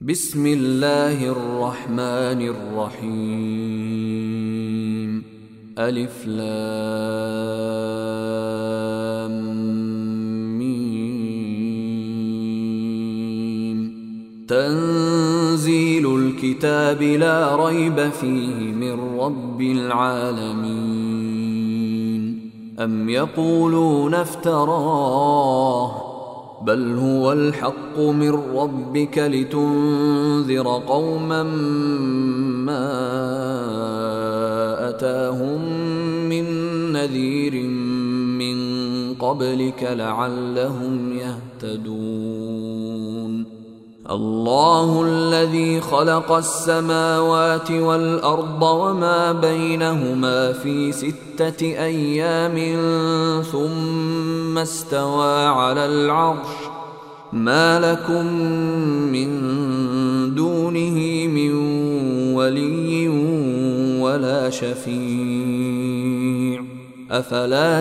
بسم الله الرحمن الرحيم. ألف لام ميم. تنزيل الكتاب لا ريب فيه من رب العالمين. أم يقولون افتراه بل هو الحق من ربك لتنذر قوما ما أتاهم من نذير من قبلك لعلهم يهتدون. الله الذي خلق السماوات والأرض وما بينهما في 6 أيام ثم استوى على العرش. ما لكم من دونه من ولي ولا شفيع أفلا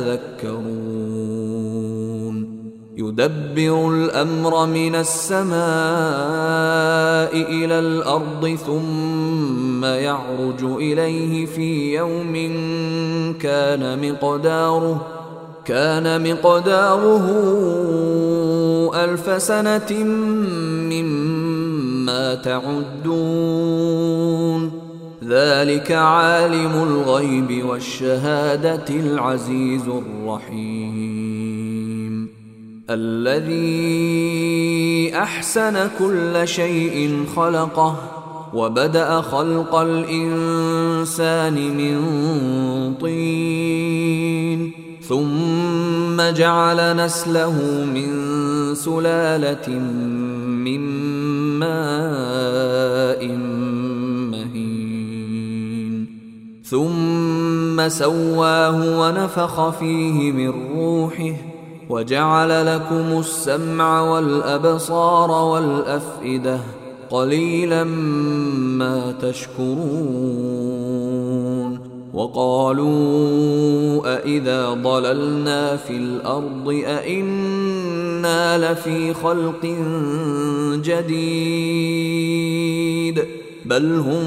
تتذكرون. يدبر الأمر من السماء إلى الأرض ثم يعرج إليه في يوم كان مقداره 1000 سنة مما تعدون. ذلك عالم الغيب والشهادة العزيز الرحيم. الذي أحسن كل شيء خلقه وبدأ خلق الإنسان من طين ثم جعل نسله من سلالة من ماء مهين ثم سواه ونفخ فيه من روحه وجعل لكم السمع والأبصار والأفئدة قليلا ما تشكرون. وقالوا أإذا ضللنا في الأرض أإنا لفي خلق جديد بل هم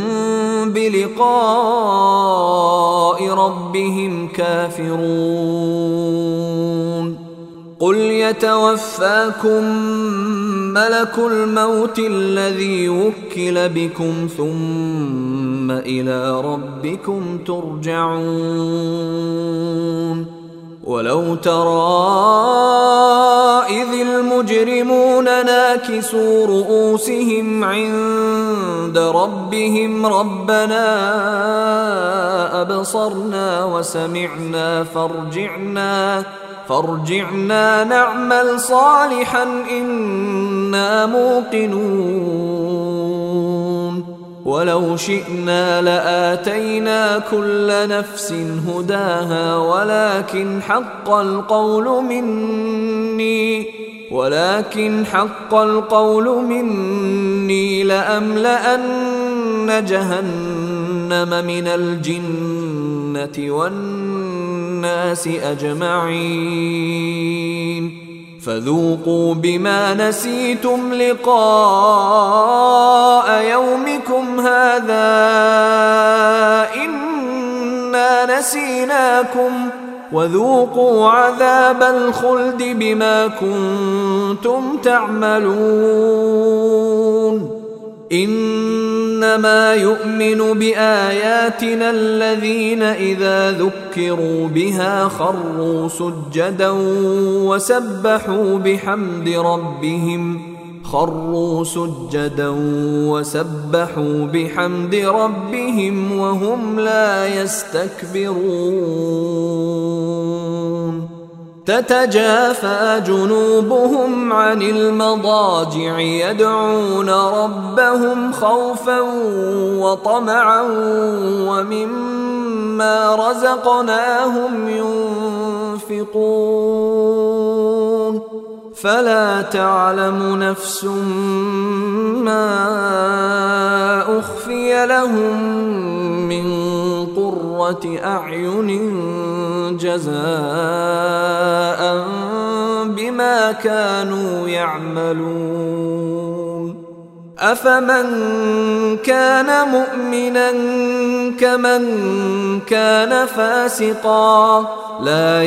بلقاء ربهم كافرون. قل يتوفاكم ملك الموت الذي وكل بكم ثم إلى ربكم ترجعون. ولو ترى إذ المجرمون ناكسوا رؤوسهم عند ربهم ربنا أبصرنا وسمعنا فارجعنا نعمل صالحا إنا موقنون. ولو شئنا لآتينا كل نفس هداها ولكن حق القول مني لأملأن جهنم من الجنة والناس أجمعين. فذوقوا بما نسيتم لقاء يومكم هذا إنا نسيناكم وذوقوا عذاب الخلد بما كنتم تعملون. إنما يؤمن بآياتنا الذين إذا ذكروا بها خروا سجدا وسبحوا بحمد ربهم وهم لا يستكبرون. تتجافى جنوبهم عن المضاجع يدعون ربهم خوفا وطمعا ومما رزقناهم ينفقون. فلا تعلم نفس ما أخفي لهم من قرة أعين جزاء بما كانوا يعملون. أفمن كان مؤمنا كمن كان فاسقا لا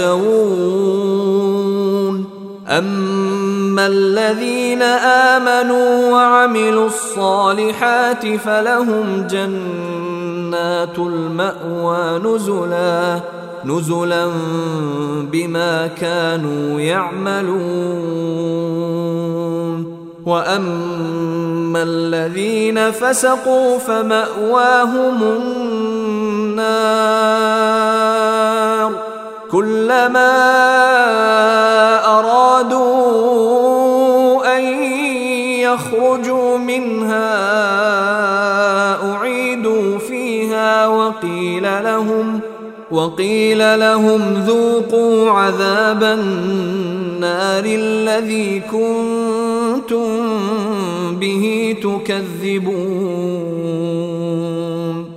يستوون أما الذين آمنوا وعملوا الصالحات فلهم جنات المأوى نزلا بما كانوا يعملون وأما الذين فسقوا فمأواهم النار كلما أرادوا أن يخرجوا منها أعيدوا فيها وقيل لهم ذوقوا عذاب النار الذي كنتم به تكذبون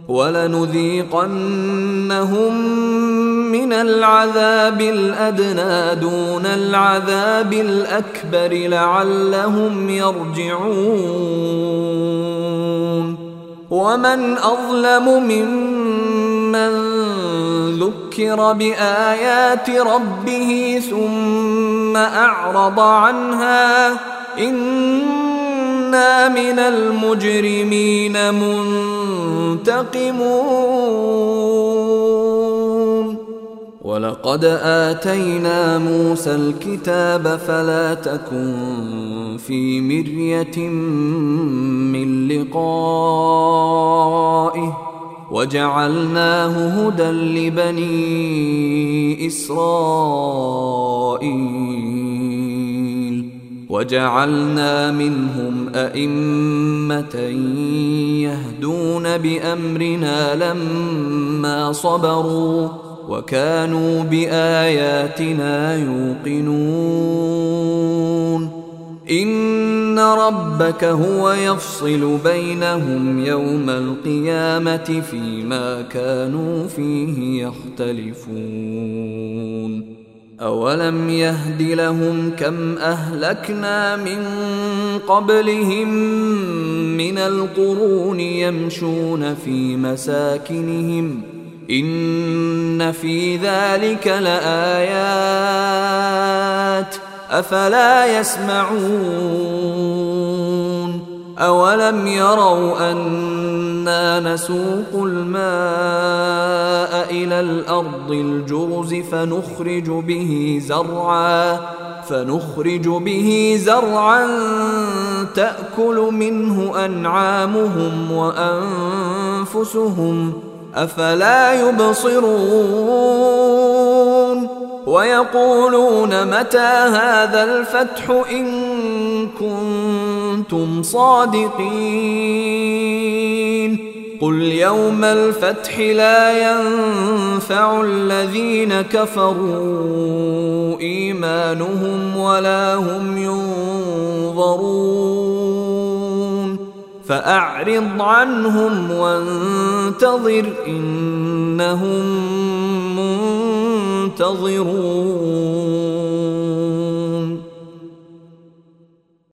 ولنذيقنهم من العذاب الأدنى دون العذاب الأكبر لعلهم يرجعون ومن أظلم ممن ذكر بآيات ربه ثم أعرض عنها إنا من المجرمين منتقمون ولقد آتينا موسى الكتاب فلا تكن في مرية من لقائه وجعلناه هدى لبني إسرائيل وجعلنا منهم أئمة يهدون بأمرنا لما صبروا وكانوا بآياتنا يوقنون إن ربك هو يفصل بينهم يوم القيامة فيما كانوا فيه يختلفون أولم يهد لهم كم أهلكنا من قبلهم من القرون يمشون في مساكنهم إن في ذلك لآيات أفلا يسمعون أولم يروا أنا نسوق الماء إلى الأرض الجرز فنخرج به زرعا تأكل منه أنعامهم وأنفسهم أفلا يبصرون ويقولون متى هذا الفتح إن كنتم صادقين قل يوم الفتح لا ينفع الذين كفروا إيمانهم ولا هم ينظرون فأعرض عنهم وانتظر إنهم منتظرون